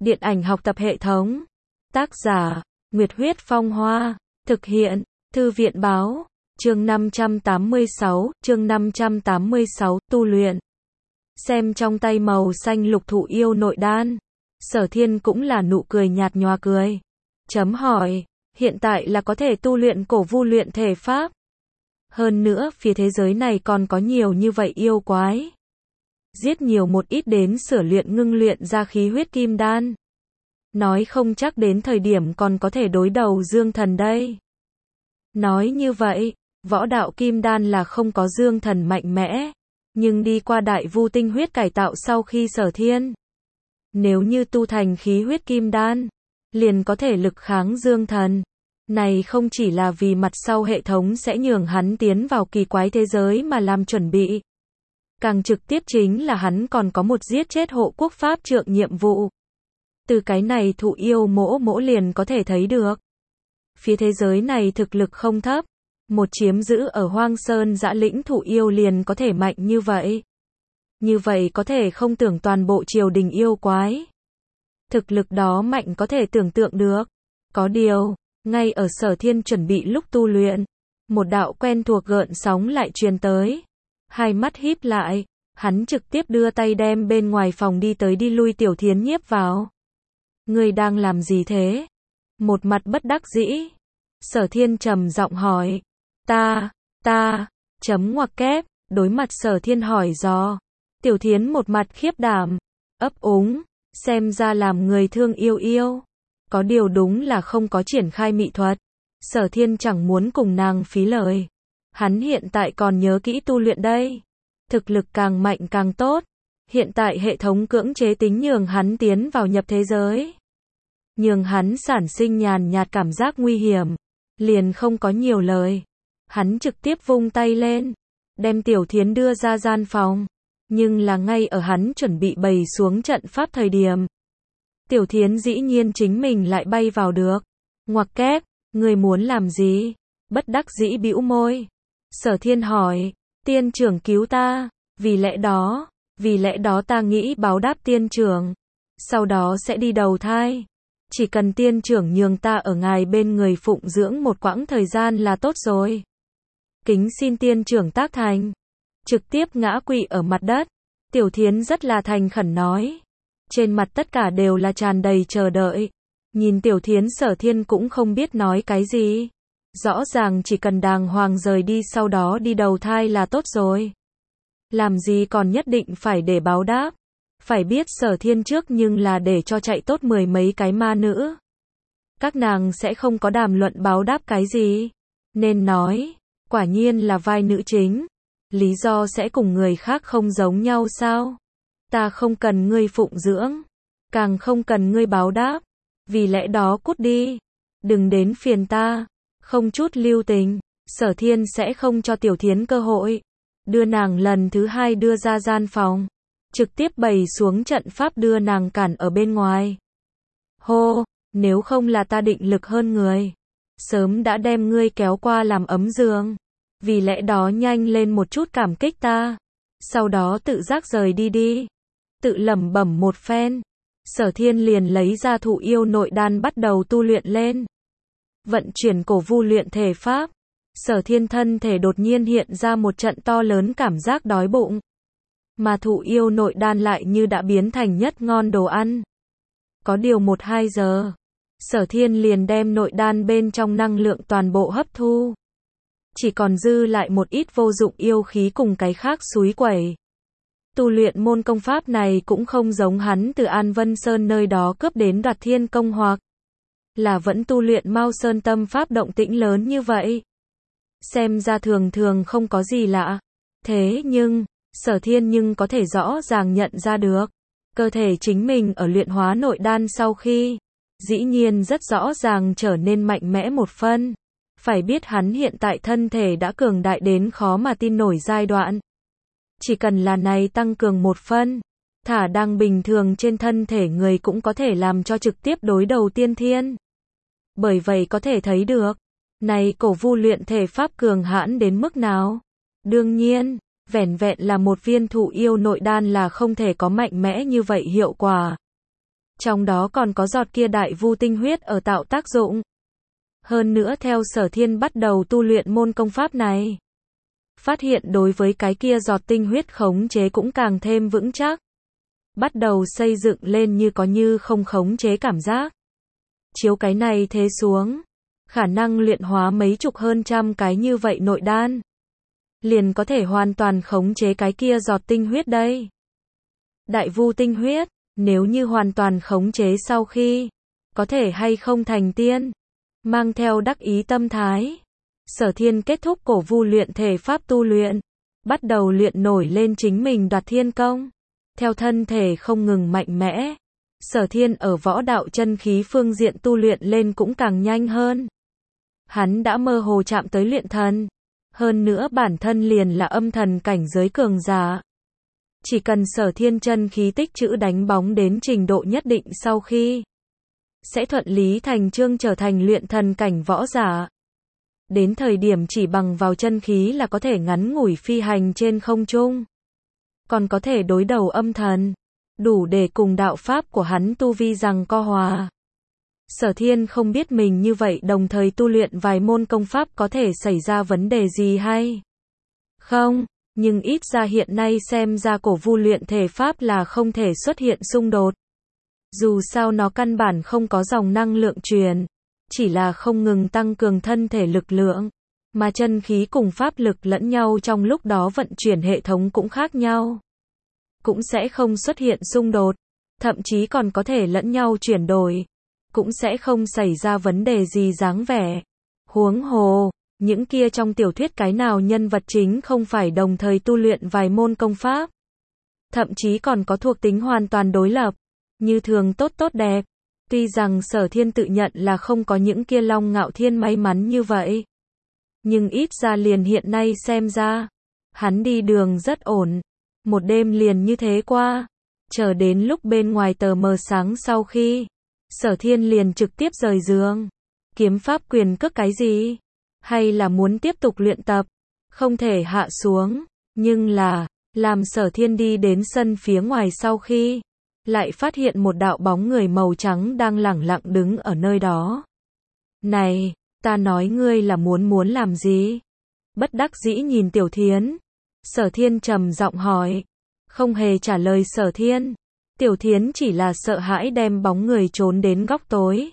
Điện ảnh học tập hệ thống. Tác giả, Nguyệt Huyết Phong Hoa. Thực hiện, Thư viện Báo. Chương 586, tu luyện. Xem trong tay màu xanh lục thụ yêu nội đan. Sở Thiên cũng là nụ cười nhạt nhòa cười. Chấm hỏi, hiện tại là có thể tu luyện cổ vu luyện thể pháp. Hơn nữa, phía thế giới này còn có nhiều như vậy yêu quái. Giết nhiều một ít đến sửa luyện ngưng luyện ra khí huyết kim đan. Nói không chắc đến thời điểm còn có thể đối đầu Dương Thần đây. Nói như vậy, võ đạo kim đan là không có Dương Thần mạnh mẽ. Nhưng đi qua đại vu tinh huyết cải tạo sau khi Sở Thiên. Nếu như tu thành khí huyết kim đan, liền có thể lực kháng Dương Thần. Này không chỉ là vì mặt sau hệ thống sẽ nhường hắn tiến vào kỳ quái thế giới mà làm chuẩn bị. Càng trực tiếp chính là hắn còn có một giết chết hộ quốc pháp trượng nhiệm vụ. Từ cái này thụ yêu mỗ liền có thể thấy được. Phía thế giới này thực lực không thấp. Một chiếm giữ ở Hoang Sơn Dã Lĩnh thụ yêu liền có thể mạnh như vậy. Như vậy có thể không tưởng toàn bộ triều đình yêu quái. Thực lực đó mạnh có thể tưởng tượng được. Có điều, ngay ở Sở Thiên chuẩn bị lúc tu luyện, một đạo quen thuộc gợn sóng lại truyền tới. Hai mắt híp lại, hắn trực tiếp đưa tay đem bên ngoài phòng đi tới đi lui Tiểu Thiến nhiếp vào. Ngươi đang làm gì thế? Một mặt bất đắc dĩ. Sở Thiên trầm giọng hỏi. Ta, chấm ngoặc kép, đối mặt Sở Thiên hỏi dò. Tiểu Thiến một mặt khiếp đảm, ấp úng, xem ra làm người thương yêu. Có điều đúng là không có triển khai mỹ thuật. Sở Thiên chẳng muốn cùng nàng phí lời. Hắn hiện tại còn nhớ kỹ tu luyện đây. Thực lực càng mạnh càng tốt. Hiện tại hệ thống cưỡng chế tính nhường hắn tiến vào nhập thế giới. Nhường hắn sản sinh nhàn nhạt cảm giác nguy hiểm. Liền không có nhiều lời. Hắn trực tiếp vung tay lên. Đem Tiểu Thiến đưa ra gian phòng. Nhưng là ngay ở hắn chuẩn bị bày xuống trận pháp thời điểm. Tiểu Thiến dĩ nhiên chính mình lại bay vào được. Ngoặc kép, ngươi muốn làm gì? Bất đắc dĩ bĩu môi. Sở Thiên hỏi, tiên trưởng cứu ta, vì lẽ đó ta nghĩ báo đáp tiên trưởng. Sau đó sẽ đi đầu thai. Chỉ cần tiên trưởng nhường ta ở ngài bên người phụng dưỡng một quãng thời gian là tốt rồi. Kính xin tiên trưởng tác thành. Trực tiếp ngã quỵ ở mặt đất. Tiểu Thiến rất là thành khẩn nói. Trên mặt tất cả đều là tràn đầy chờ đợi. Nhìn Tiểu Thiến, Sở Thiên cũng không biết nói cái gì. Rõ ràng chỉ cần đàng hoàng rời đi sau đó đi đầu thai là tốt rồi. Làm gì còn nhất định phải để báo đáp. Phải biết Sở Thiên trước nhưng là để cho chạy tốt mười mấy cái ma nữ. Các nàng sẽ không có đàm luận báo đáp cái gì. Nên nói, quả nhiên là vai nữ chính. Lý do sẽ cùng người khác không giống nhau sao? Ta không cần ngươi phụng dưỡng. Càng không cần ngươi báo đáp. Vì lẽ đó cút đi. Đừng đến phiền ta. Không chút lưu tình. Sở Thiên sẽ không cho Tiểu Thiến cơ hội. Đưa nàng lần thứ hai đưa ra gian phòng. Trực tiếp bày xuống trận pháp đưa nàng cản ở bên ngoài. Hô, nếu không là ta định lực hơn người. Sớm đã đem ngươi kéo qua làm ấm giường. Vì lẽ đó nhanh lên một chút cảm kích ta. Sau đó tự giác rời đi. Tự lẩm bẩm một phen. Sở Thiên liền lấy ra thụ yêu nội đan bắt đầu tu luyện lên. Vận chuyển cổ vu luyện thể pháp. Sở Thiên thân thể đột nhiên hiện ra một trận to lớn cảm giác đói bụng. Mà thụ yêu nội đan lại như đã biến thành nhất ngon đồ ăn. Có điều 1-2 giờ. Sở Thiên liền đem nội đan bên trong năng lượng toàn bộ hấp thu. Chỉ còn dư lại một ít vô dụng yêu khí cùng cái khác xúi quẩy. Tu luyện môn công pháp này cũng không giống hắn từ An Vân Sơn nơi đó cướp đến Đoạt Thiên công hoặc là vẫn tu luyện Mao Sơn tâm pháp động tĩnh lớn như vậy. Xem ra thường không có gì lạ. Thế nhưng, Sở Thiên nhưng có thể rõ ràng nhận ra được. Cơ thể chính mình ở luyện hóa nội đan sau khi, dĩ nhiên rất rõ ràng trở nên mạnh mẽ một phân. Phải biết hắn hiện tại thân thể đã cường đại đến khó mà tin nổi giai đoạn. Chỉ cần là này tăng cường một phân, thả đang bình thường trên thân thể người cũng có thể làm cho trực tiếp đối đầu tiên thiên. Bởi vậy có thể thấy được, này cổ vu luyện thể pháp cường hãn đến mức nào. Đương nhiên, vẻn vẹn là một viên thụ yêu nội đan là không thể có mạnh mẽ như vậy hiệu quả. Trong đó còn có giọt kia đại vu tinh huyết ở tạo tác dụng. Hơn nữa theo Sở Thiên bắt đầu tu luyện môn công pháp này, phát hiện đối với cái kia giọt tinh huyết khống chế cũng càng thêm vững chắc. Bắt đầu xây dựng lên như có như không khống chế cảm giác. Chiếu cái này thế xuống, khả năng luyện hóa mấy chục hơn trăm cái như vậy nội đan, liền có thể hoàn toàn khống chế cái kia giọt tinh huyết đây. Đại vu tinh huyết, nếu như hoàn toàn khống chế sau khi, có thể hay không thành tiên. Mang theo đắc ý tâm thái, Sở Thiên kết thúc cổ vu luyện thể pháp tu luyện, bắt đầu luyện nổi lên chính mình đoạt thiên công. Theo thân thể không ngừng mạnh mẽ, Sở Thiên ở võ đạo chân khí phương diện tu luyện lên cũng càng nhanh hơn. Hắn đã mơ hồ chạm tới luyện thần, hơn nữa bản thân liền là âm thần cảnh giới cường giả. Chỉ cần Sở Thiên chân khí tích trữ đánh bóng đến trình độ nhất định sau khi, sẽ thuận lý thành chương trở thành luyện thần cảnh võ giả. Đến thời điểm chỉ bằng vào chân khí là có thể ngắn ngủi phi hành trên không trung, còn có thể đối đầu âm thần, đủ để cùng đạo pháp của hắn tu vi giằng co hòa. Sở Thiên không biết mình như vậy đồng thời tu luyện vài môn công pháp có thể xảy ra vấn đề gì hay không, nhưng ít ra hiện nay xem ra cổ vu luyện thể pháp là không thể xuất hiện xung đột. Dù sao nó căn bản không có dòng năng lượng truyền, chỉ là không ngừng tăng cường thân thể lực lượng, mà chân khí cùng pháp lực lẫn nhau trong lúc đó vận chuyển hệ thống cũng khác nhau, cũng sẽ không xuất hiện xung đột, thậm chí còn có thể lẫn nhau chuyển đổi, cũng sẽ không xảy ra vấn đề gì dáng vẻ. Huống hồ, những kia trong tiểu thuyết cái nào nhân vật chính không phải đồng thời tu luyện vài môn công pháp, thậm chí còn có thuộc tính hoàn toàn đối lập, như thường tốt tốt đẹp. Tuy rằng Sở Thiên tự nhận là không có những kia Long Ngạo Thiên may mắn như vậy, nhưng ít ra liền hiện nay xem ra, hắn đi đường rất ổn. Một đêm liền như thế qua, chờ đến lúc bên ngoài tờ mờ sáng sau khi, Sở Thiên liền trực tiếp rời giường. Kiếm pháp quyền cước cái gì? Hay là muốn tiếp tục luyện tập? Không thể hạ xuống, nhưng là, làm Sở Thiên đi đến sân phía ngoài sau khi, lại phát hiện một đạo bóng người màu trắng đang lẳng lặng đứng ở nơi đó. Này, ta nói ngươi là muốn làm gì? Bất đắc dĩ nhìn Tiểu Thiến, Sở Thiên trầm giọng hỏi. Không hề trả lời Sở Thiên, Tiểu Thiến chỉ là sợ hãi đem bóng người trốn đến góc tối.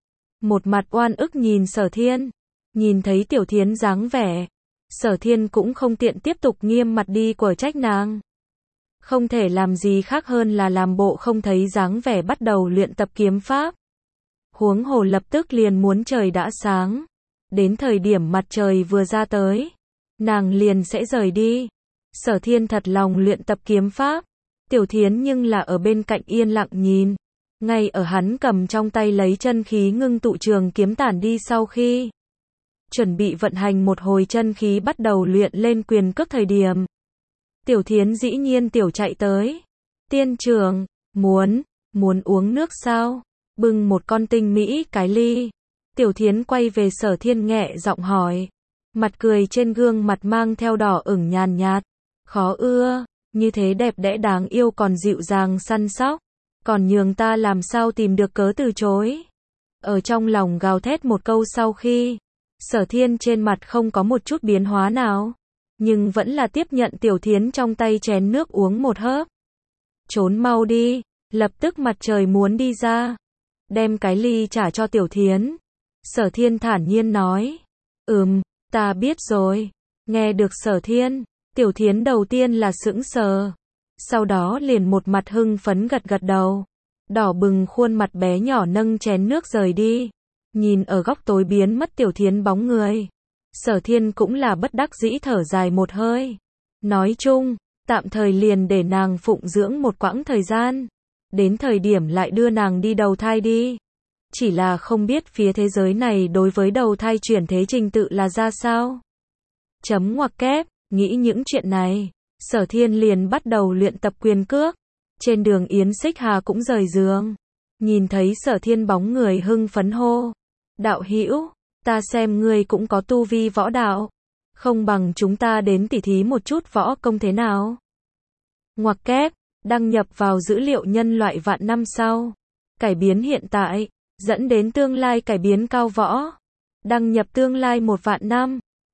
Một mặt oan ức nhìn Sở Thiên, nhìn thấy Tiểu Thiến dáng vẻ, Sở Thiên cũng không tiện tiếp tục nghiêm mặt đi quở trách nàng. Không thể làm gì khác hơn là làm bộ không thấy dáng vẻ bắt đầu luyện tập kiếm pháp. Huống hồ lập tức liền muốn trời đã sáng, đến thời điểm mặt trời vừa ra tới, nàng liền sẽ rời đi. Sở Thiên thật lòng luyện tập kiếm pháp, Tiểu Thiến nhưng là ở bên cạnh yên lặng nhìn. Ngay ở hắn cầm trong tay lấy chân khí ngưng tụ trường kiếm tản đi sau khi, chuẩn bị vận hành một hồi chân khí bắt đầu luyện lên quyền cước thời điểm, Tiểu Thiến dĩ nhiên tiểu chạy tới. Tiên trưởng, muốn uống nước sao? Bưng một con tinh mỹ cái ly. Tiểu Thiến quay về Sở Thiên nhẹ giọng hỏi. Mặt cười trên gương mặt mang theo đỏ ửng nhàn nhạt. Khó ưa, như thế đẹp đẽ đáng yêu còn dịu dàng săn sóc, còn nhường ta làm sao tìm được cớ từ chối. Ở trong lòng gào thét một câu sau khi, Sở Thiên trên mặt không có một chút biến hóa nào, nhưng vẫn là tiếp nhận Tiểu Thiến trong tay chén nước uống một hớp. Trốn mau đi, lập tức mặt trời muốn đi ra. Đem cái ly trả cho Tiểu Thiến. Sở Thiên thản nhiên nói. Ta biết rồi. Nghe được Sở Thiên, Tiểu Thiến đầu tiên là sững sờ, sau đó liền một mặt hưng phấn gật gật đầu. Đỏ bừng khuôn mặt bé nhỏ nâng chén nước rời đi. Nhìn ở góc tối biến mất Tiểu Thiến bóng người, Sở Thiên cũng là bất đắc dĩ thở dài một hơi. Nói chung, tạm thời liền để nàng phụng dưỡng một quãng thời gian, đến thời điểm lại đưa nàng đi đầu thai đi. Chỉ là không biết phía thế giới này đối với đầu thai chuyển thế trình tự là ra sao. Chấm ngoặc kép, nghĩ những chuyện này, Sở Thiên liền bắt đầu luyện tập quyền cước. Trên đường Yến Xích Hà cũng rời giường, nhìn thấy Sở Thiên bóng người hưng phấn hô. Đạo hữu, ta xem ngươi cũng có tu vi võ đạo, không bằng chúng ta đến tỉ thí một chút võ công thế nào. Ngoặc kép, đăng nhập vào dữ liệu nhân loại vạn năm sau. Cải biến hiện tại, dẫn đến tương lai cải biến cao võ. Đăng nhập tương lai 1 vạn năm.